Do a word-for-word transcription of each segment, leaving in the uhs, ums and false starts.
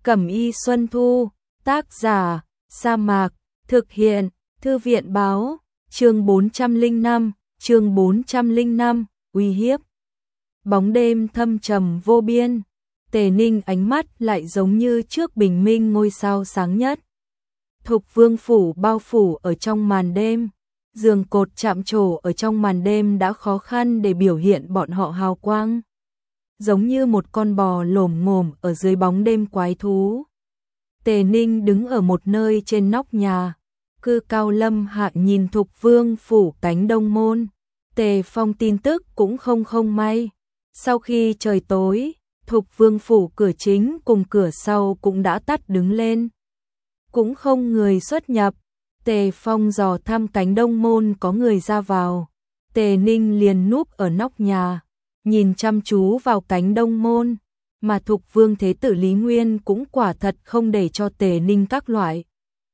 Cẩm y Xuân Thu, tác giả, Sa Mạc, thực hiện, Thư viện báo, chương bốn trăm lẻ năm, chương bốn trăm lẻ năm, uy hiếp. Bóng đêm thâm trầm vô biên, Tề Ninh ánh mắt lại giống như trước bình minh ngôi sao sáng nhất. Thục Vương phủ bao phủ ở trong màn đêm, giường cột chạm trổ ở trong màn đêm đã khó khăn để biểu hiện bọn họ hào quang. Giống như một con bò lồm ngồm ở dưới bóng đêm quái thú. Tề Ninh đứng ở một nơi trên nóc nhà, cư cao lâm hạ nhìn Thục Vương phủ cánh đông môn. Tề Phong tin tức cũng không không may. Sau khi trời tối, Thục Vương phủ cửa chính cùng cửa sau cũng đã tắt đứng lên. Cũng không người xuất nhập. Tề Phong dò thăm cánh đông môn có người ra vào. Tề Ninh liền núp ở nóc nhà, nhìn chăm chú vào cánh đông môn, mà Thục Vương Thế tử Lý Nguyên cũng quả thật không để cho Tề Ninh các loại.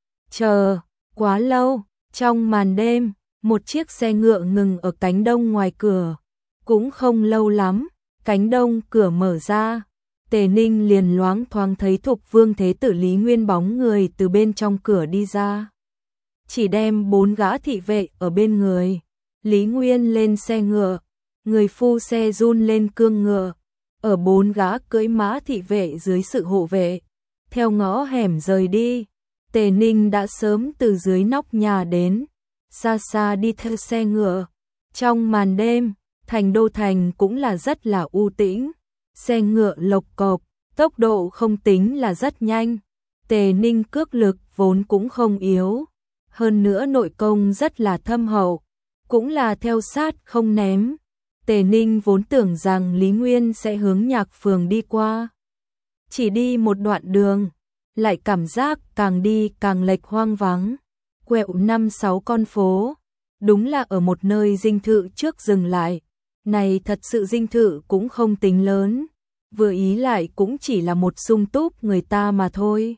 Chờ, quá lâu, trong màn đêm, một chiếc xe ngựa ngừng ở cánh đông ngoài cửa. Cũng không lâu lắm, cánh đông cửa mở ra. Tề Ninh liền loáng thoáng thấy Thục Vương Thế tử Lý Nguyên bóng người từ bên trong cửa đi ra. Chỉ đem bốn gã thị vệ ở bên người. Lý Nguyên lên xe ngựa, người phu xe run lên cương ngựa, ở bốn gã cưỡi mã thị vệ dưới sự hộ vệ, theo ngõ hẻm rời đi. Tề Ninh đã sớm từ dưới nóc nhà đến, xa xa đi theo xe ngựa. Trong màn đêm, thành đô thành cũng là rất là u tĩnh, xe ngựa lộc cộc, tốc độ không tính là rất nhanh. Tề Ninh cước lực vốn cũng không yếu, hơn nữa nội công rất là thâm hậu, cũng là theo sát không ném. Tề Ninh vốn tưởng rằng Lý Nguyên sẽ hướng Nhạc Phường đi qua. Chỉ đi một đoạn đường, lại cảm giác càng đi càng lệch hoang vắng, quẹo năm sáu con phố. Đúng là ở một nơi dinh thự trước dừng lại. Này thật sự dinh thự cũng không tính lớn, vừa ý lại cũng chỉ là một sung túc người ta mà thôi.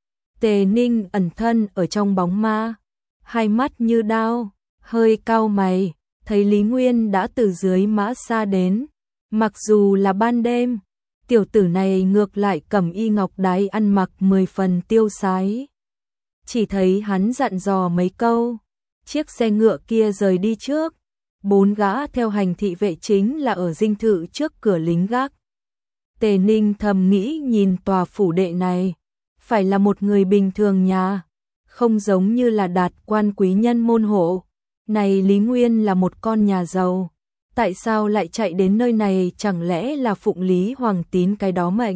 Tề Ninh ẩn thân ở trong bóng ma, hai mắt như đao, hơi cau mày, thấy Lý Nguyên đã từ dưới mã xa đến. Mặc dù là ban đêm, tiểu tử này ngược lại cẩm y ngọc đái ăn mặc mười phần tiêu sái. Chỉ thấy hắn dặn dò mấy câu, chiếc xe ngựa kia rời đi trước. Bốn gã theo hành thị vệ chính là ở dinh thự trước cửa lính gác. Tề Ninh thầm nghĩ nhìn tòa phủ đệ này, phải là một người bình thường nhà, không giống như là đạt quan quý nhân môn hộ. Này Lý Nguyên là một con nhà giàu, tại sao lại chạy đến nơi này, chẳng lẽ là phụng Lý Hoàng Tín cái đó mệnh.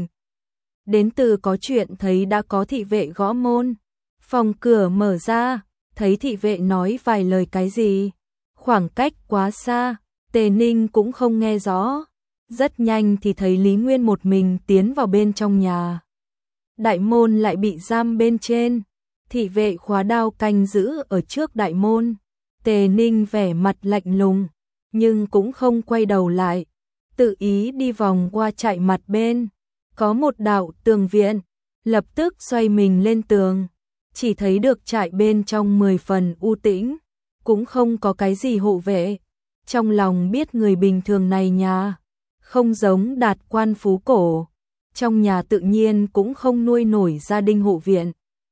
Đến từ có chuyện thấy đã có thị vệ gõ môn, phòng cửa mở ra, thấy thị vệ nói vài lời cái gì. Khoảng cách quá xa, Tề Ninh cũng không nghe rõ. Rất nhanh thì thấy Lý Nguyên một mình tiến vào bên trong nhà. Đại môn lại bị giam bên trên, thị vệ khóa đao canh giữ ở trước đại môn. Tề Ninh vẻ mặt lạnh lùng, nhưng cũng không quay đầu lại, tự ý đi vòng qua trại mặt bên. Có một đạo tường viện, lập tức xoay mình lên tường, chỉ thấy được trại bên trong mười phần u tĩnh, cũng không có cái gì hộ vệ. Trong lòng biết người bình thường này nhà, không giống đạt quan phú cổ, trong nhà tự nhiên cũng không nuôi nổi gia đình hộ viện.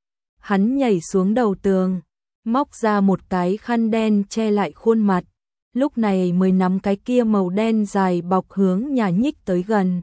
Hắn nhảy xuống đầu tường, móc ra một cái khăn đen che lại khuôn mặt, lúc này mới nắm cái kia màu đen dài bọc hướng nhà nhích tới gần.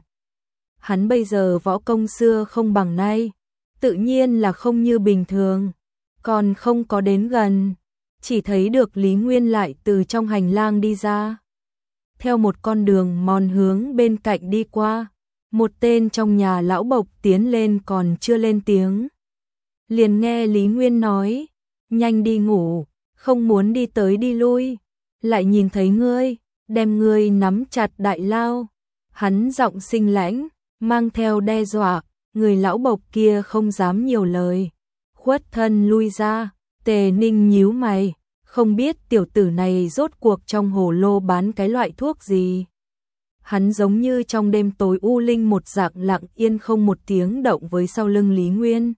Hắn bây giờ võ công xưa không bằng nay, tự nhiên là không như bình thường, còn không có đến gần, chỉ thấy được Lý Nguyên lại từ trong hành lang đi ra. Theo một con đường mòn hướng bên cạnh đi qua, một tên trong nhà lão bộc tiến lên còn chưa lên tiếng. Liền nghe Lý Nguyên nói, nhanh đi ngủ, không muốn đi tới đi lui, lại nhìn thấy ngươi, đem ngươi nắm chặt đại lao. Hắn giọng sinh lãnh, mang theo đe dọa, người lão bộc kia không dám nhiều lời, khuất thân lui ra. Tề Ninh nhíu mày, không biết tiểu tử này rốt cuộc trong hồ lô bán cái loại thuốc gì. Hắn giống như trong đêm tối u linh một dạng lặng yên không một tiếng động với sau lưng Lý Nguyên.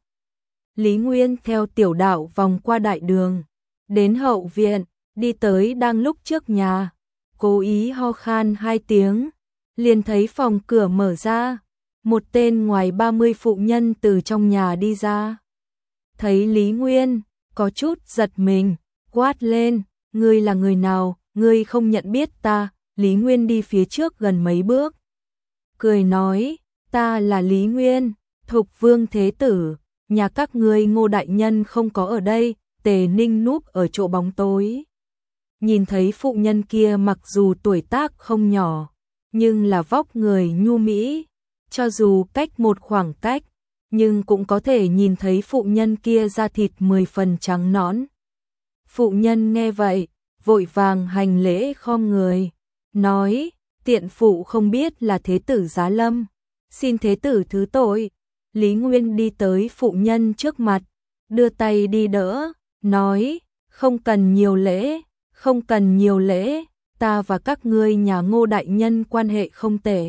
Lý Nguyên theo tiểu đạo vòng qua đại đường, đến hậu viện, đi tới đang lúc trước nhà, cố ý ho khan hai tiếng, liền thấy phòng cửa mở ra, một tên ngoài ba mươi phụ nhân từ trong nhà đi ra. Thấy Lý Nguyên, có chút giật mình, quát lên, ngươi là người nào, ngươi không nhận biết ta. Lý Nguyên đi phía trước gần mấy bước, cười nói, ta là Lý Nguyên, Thục Vương Thế Tử, nhà các ngươi Ngô đại nhân không có ở đây. Tề Ninh núp ở chỗ bóng tối, nhìn thấy phụ nhân kia mặc dù tuổi tác không nhỏ, nhưng là vóc người nhu mỹ, cho dù cách một khoảng cách, nhưng cũng có thể nhìn thấy phụ nhân kia da thịt mười phần trắng nõn. Phụ nhân nghe vậy, vội vàng hành lễ khom người, nói, tiện phụ không biết là Thế Tử giá lâm, xin Thế Tử thứ tội. Lý Nguyên đi tới phụ nhân trước mặt, đưa tay đi đỡ, nói, không cần nhiều lễ, không cần nhiều lễ, ta và các ngươi nhà Ngô đại nhân quan hệ không tệ.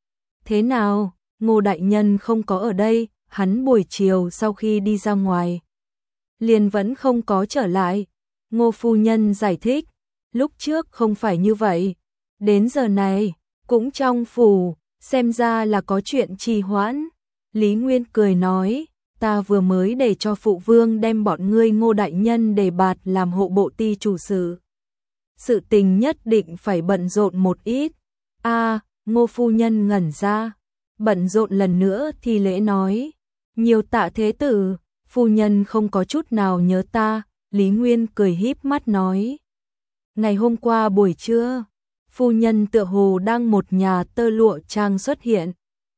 Thế nào, Ngô đại nhân không có ở đây, hắn buổi chiều sau khi đi ra ngoài, liền vẫn không có trở lại. Ngô phu nhân giải thích, lúc trước không phải như vậy, đến giờ này, cũng trong phủ, xem ra là có chuyện trì hoãn. Lý Nguyên cười nói, ta vừa mới để cho phụ vương đem bọn ngươi Ngô đại nhân đề bạt làm hộ bộ ty chủ sự. Sự tình nhất định phải bận rộn một ít. A, Ngô phu nhân ngẩn ra, bận rộn lần nữa thì lễ nói, nhiều tạ Thế Tử, phu nhân không có chút nào nhớ ta. Lý Nguyên cười híp mắt nói, ngày hôm qua buổi trưa, phu nhân tựa hồ đang một nhà tơ lụa trang xuất hiện.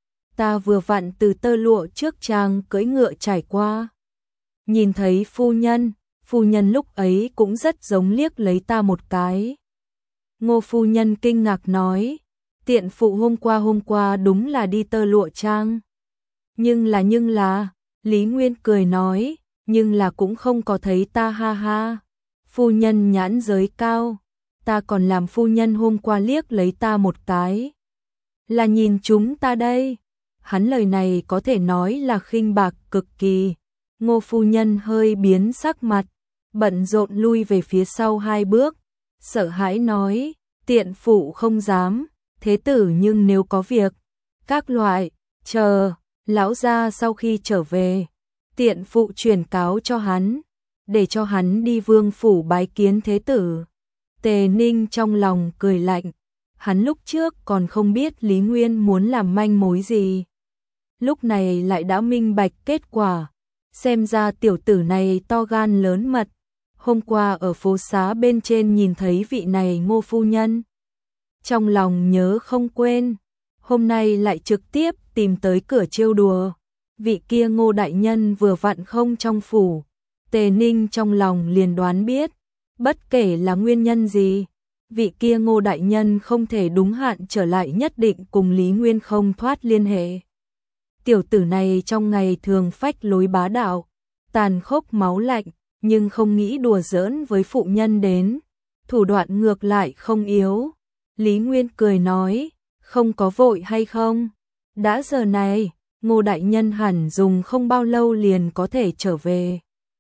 Ta vừa vặn từ tơ lụa trước trang cưỡi ngựa trải qua. Nhìn thấy phu nhân, phu nhân lúc ấy cũng rất giống liếc lấy ta một cái. Ngô phu nhân kinh ngạc nói, tiện phụ hôm qua hôm qua đúng là đi tơ lụa trang. Nhưng là nhưng là, Lý Nguyên cười nói, nhưng là cũng không có thấy ta ha ha. Phu nhân nhãn giới cao, ta còn làm phu nhân hôm qua liếc lấy ta một cái. Là nhìn chúng ta đây. Hắn lời này có thể nói là khinh bạc cực kỳ. Ngô phu nhân hơi biến sắc mặt, bận rộn lui về phía sau hai bước, sợ hãi nói, tiện phụ không dám, Thế Tử nhưng nếu có việc, các loại, chờ, lão gia sau khi trở về, tiện phụ truyền cáo cho hắn, để cho hắn đi vương phủ bái kiến Thế Tử. Tề Ninh trong lòng cười lạnh, hắn lúc trước còn không biết Lý Nguyên muốn làm manh mối gì. Lúc này lại đã minh bạch kết quả, xem ra tiểu tử này to gan lớn mật. Hôm qua ở phố xá bên trên nhìn thấy vị này Ngô phu nhân, trong lòng nhớ không quên, hôm nay lại trực tiếp tìm tới cửa trêu đùa. Vị kia Ngô đại nhân vừa vặn không trong phủ, Tề Ninh trong lòng liền đoán biết, bất kể là nguyên nhân gì, vị kia Ngô đại nhân không thể đúng hạn trở lại, nhất định cùng Lý Nguyên không thoát liên hệ. Tiểu tử này trong ngày thường phách lối bá đạo, tàn khốc máu lạnh, nhưng không nghĩ đùa giỡn với phụ nhân đến, thủ đoạn ngược lại không yếu. Lý Nguyên cười nói, không có vội hay không? Đã giờ này, Ngô đại nhân hẳn dùng không bao lâu liền có thể trở về.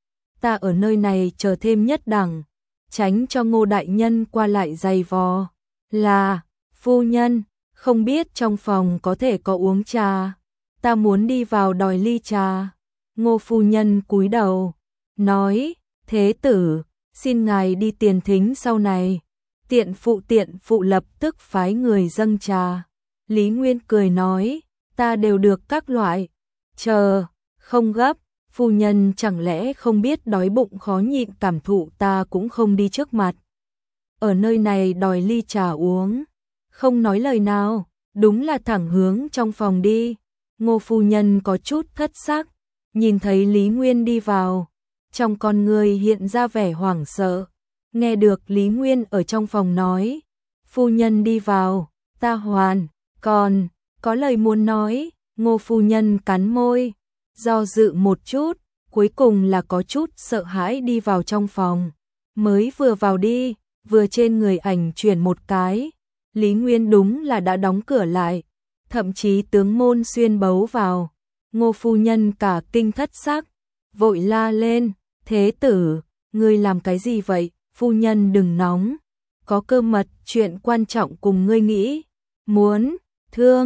Ta ở nơi này chờ thêm nhất đẳng, tránh cho Ngô đại nhân qua lại giày vò. Là, phu nhân, không biết trong phòng có thể có uống trà. Ta muốn đi vào đòi ly trà. Ngô phu nhân cúi đầu, nói, Thế Tử, xin ngài đi tiền thính sau này. Tiện phụ tiện phụ lập tức phái người dâng trà. Lý Nguyên cười nói, ta đều được các loại. Chờ, không gấp, phu nhân chẳng lẽ không biết đói bụng khó nhịn cảm thụ ta cũng không đi trước mặt. Ở nơi này đòi ly trà uống, không nói lời nào, đúng là thẳng hướng trong phòng đi. Ngô phu nhân có chút thất sắc, nhìn thấy Lý Nguyên đi vào, trong con người hiện ra vẻ hoảng sợ. Nghe được Lý Nguyên ở trong phòng nói, phu nhân đi vào, ta hoàn, còn, có lời muốn nói. Ngô phu nhân cắn môi, do dự một chút, cuối cùng là có chút sợ hãi đi vào trong phòng. Mới vừa vào đi, vừa trên người ảnh chuyển một cái, Lý Nguyên đúng là đã đóng cửa lại, thậm chí tướng môn xuyên bấu vào. Ngô phu nhân cả kinh thất sắc, vội la lên, Thế Tử, ngươi làm cái gì vậy? Phu nhân đừng nóng, có cơ mật chuyện quan trọng cùng ngươi nghĩ, muốn, thương,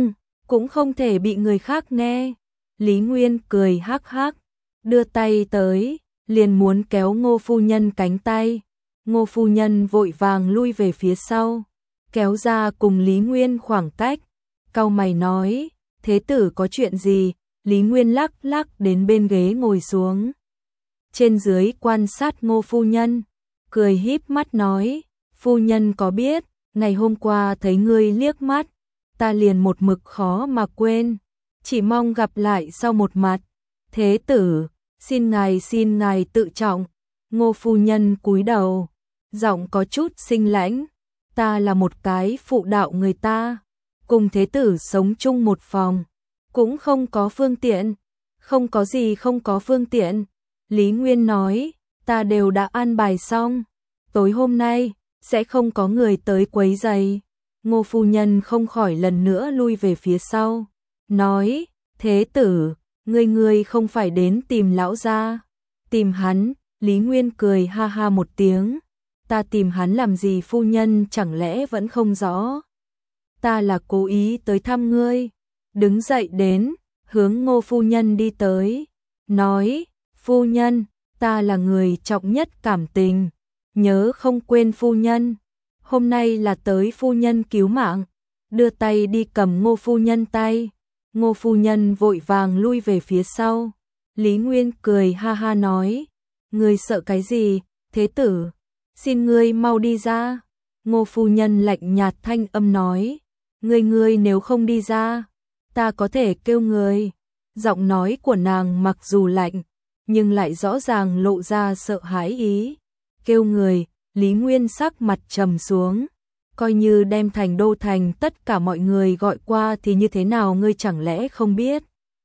cũng không thể bị người khác nghe. Lý Nguyên cười hắc hắc, đưa tay tới, liền muốn kéo Ngô phu nhân cánh tay. Ngô phu nhân vội vàng lui về phía sau, kéo ra cùng Lý Nguyên khoảng cách, cau mày nói, thế tử có chuyện gì? Lý Nguyên lắc lắc đến bên ghế ngồi xuống. Trên dưới quan sát Ngô phu nhân, cười híp mắt nói, phu nhân có biết, ngày hôm qua thấy ngươi liếc mắt, ta liền một mực khó mà quên, chỉ mong gặp lại sau một mặt. Thế tử, xin ngài xin ngài tự trọng. Ngô phu nhân cúi đầu, giọng có chút sinh lãnh, ta là một cái phụ đạo người ta, cùng thế tử sống chung một phòng, cũng không có phương tiện. Không có gì không có phương tiện. Lý Nguyên nói, ta đều đã an bài xong, tối hôm nay sẽ không có người tới quấy rầy. Ngô phu nhân không khỏi lần nữa lui về phía sau, nói, thế tử, ngươi ngươi không phải đến tìm lão gia. Tìm hắn? Lý Nguyên cười ha ha một tiếng, ta tìm hắn làm gì phu nhân chẳng lẽ vẫn không rõ? Ta là cố ý tới thăm ngươi. Đứng dậy đến, hướng Ngô phu nhân đi tới, nói, phu nhân, ta là người trọng nhất cảm tình, nhớ không quên phu nhân, hôm nay là tới phu nhân cứu mạng. Đưa tay đi cầm Ngô phu nhân tay, Ngô phu nhân vội vàng lui về phía sau. Lý Nguyên cười ha ha nói, ngươi sợ cái gì, thế tử, xin ngươi mau đi ra. Ngô phu nhân lạnh nhạt thanh âm nói, ngươi ngươi nếu không đi ra, ta có thể kêu người. Giọng nói của nàng mặc dù lạnh, nhưng lại rõ ràng lộ ra sợ hãi ý. Kêu người, Lý Nguyên sắc mặt trầm xuống, coi như đem thành đô thành tất cả mọi người gọi qua thì như thế nào ngươi chẳng lẽ không biết.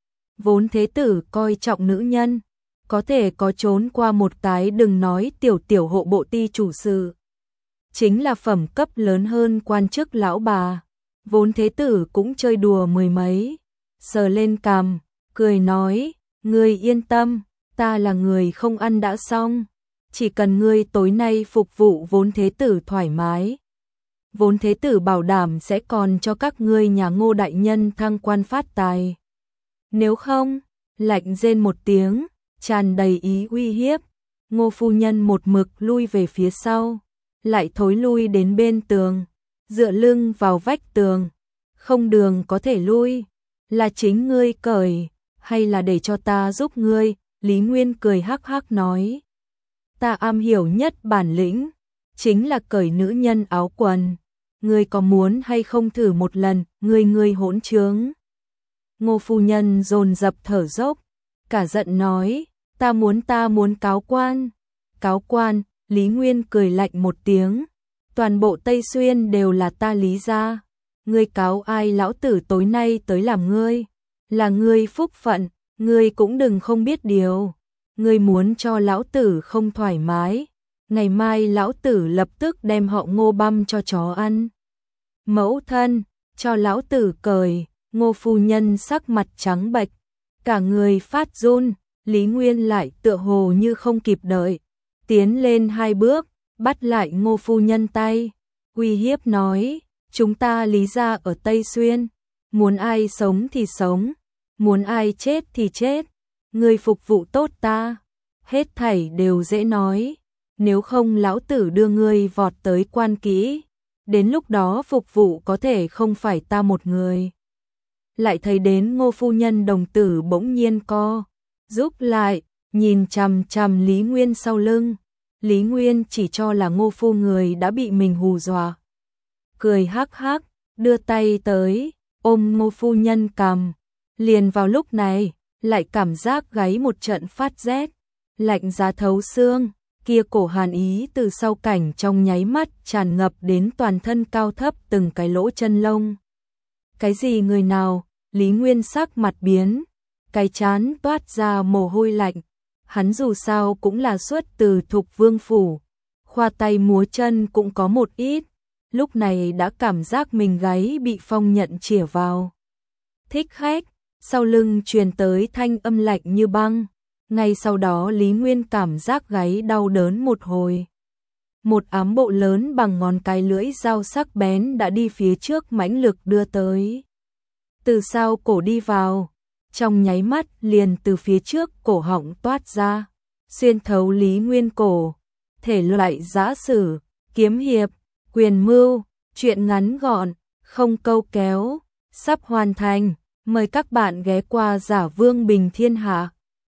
Vốn thế tử coi trọng nữ nhân, có thể có trốn qua một cái đừng nói tiểu tiểu hộ bộ ty chủ sự. Chính là phẩm cấp lớn hơn quan chức lão bà. Vốn thế tử cũng chơi đùa mười mấy, sờ lên cằm, cười nói, ngươi yên tâm, ta là người không ăn đã xong, chỉ cần ngươi tối nay phục vụ vốn thế tử thoải mái. Vốn thế tử bảo đảm sẽ còn cho các ngươi nhà Ngô đại nhân thăng quan phát tài. Nếu không, lạnh rên một tiếng, tràn đầy ý uy hiếp. Ngô phu nhân một mực lui về phía sau, lại thối lui đến bên tường, dựa lưng vào vách tường, không đường có thể lui. Là chính ngươi cởi, hay là để cho ta giúp ngươi? Lý Nguyên cười hắc hắc nói, ta am hiểu nhất bản lĩnh, chính là cởi nữ nhân áo quần, ngươi có muốn hay không thử một lần? Ngươi ngươi hỗn trướng. Ngô phu nhân dồn dập thở dốc, cả giận nói, ta muốn ta muốn cáo quan. Cáo quan? Lý Nguyên cười lạnh một tiếng, toàn bộ Tây Xuyên đều là ta Lý gia, ngươi cáo ai? Lão tử tối nay tới làm ngươi, là ngươi phúc phận, ngươi cũng đừng không biết điều. Ngươi muốn cho lão tử không thoải mái, ngày mai lão tử lập tức đem họ Ngô băm cho chó ăn. Mẫu thân, cho lão tử cởi. Ngô phu nhân sắc mặt trắng bệch, cả người phát run. Lý Nguyên lại tựa hồ như không kịp đợi, tiến lên hai bước, bắt lại Ngô phu nhân tay, uy hiếp nói, chúng ta Lý gia ở Tây Xuyên, muốn ai sống thì sống, muốn ai chết thì chết, ngươi phục vụ tốt ta, hết thảy đều dễ nói, nếu không lão tử đưa ngươi vọt tới quan kỹ, đến lúc đó phục vụ có thể không phải ta một người. Lại thấy đến Ngô phu nhân đồng tử bỗng nhiên co rút lại, nhìn chằm chằm Lý Nguyên sau lưng. Lý Nguyên chỉ cho là Ngô phu người đã bị mình hù dọa, cười hắc hắc, đưa tay tới, ôm Ngô phu nhân cằm. Liền vào lúc này, lại cảm giác gáy một trận phát rét, lạnh giá thấu xương, kia cổ hàn ý từ sau cảnh trong nháy mắt tràn ngập đến toàn thân cao thấp từng cái lỗ chân lông. Cái gì người nào? Lý Nguyên sắc mặt biến, cái chán toát ra mồ hôi lạnh. Hắn dù sao cũng là xuất từ Thục Vương phủ, khoa tay múa chân cũng có một ít, lúc này đã cảm giác mình gáy bị phong nhận chĩa vào. Thích khách, sau lưng truyền tới thanh âm lạnh như băng, ngay sau đó Lý Nguyên cảm giác gáy đau đớn một hồi. Một ám bộ lớn bằng ngón cái lưỡi dao sắc bén đã đi phía trước mãnh lực đưa tới. từ sau cổ đi vào, trong nháy mắt liền từ phía trước cổ họng toát ra, xuyên thấu Lý Nguyên cổ, thể loại giã sử, kiếm hiệp, quyền mưu, truyện ngắn gọn, không câu kéo, sắp hoàn thành, mời các bạn ghé qua Giả Vương Bình Thiên Hạ.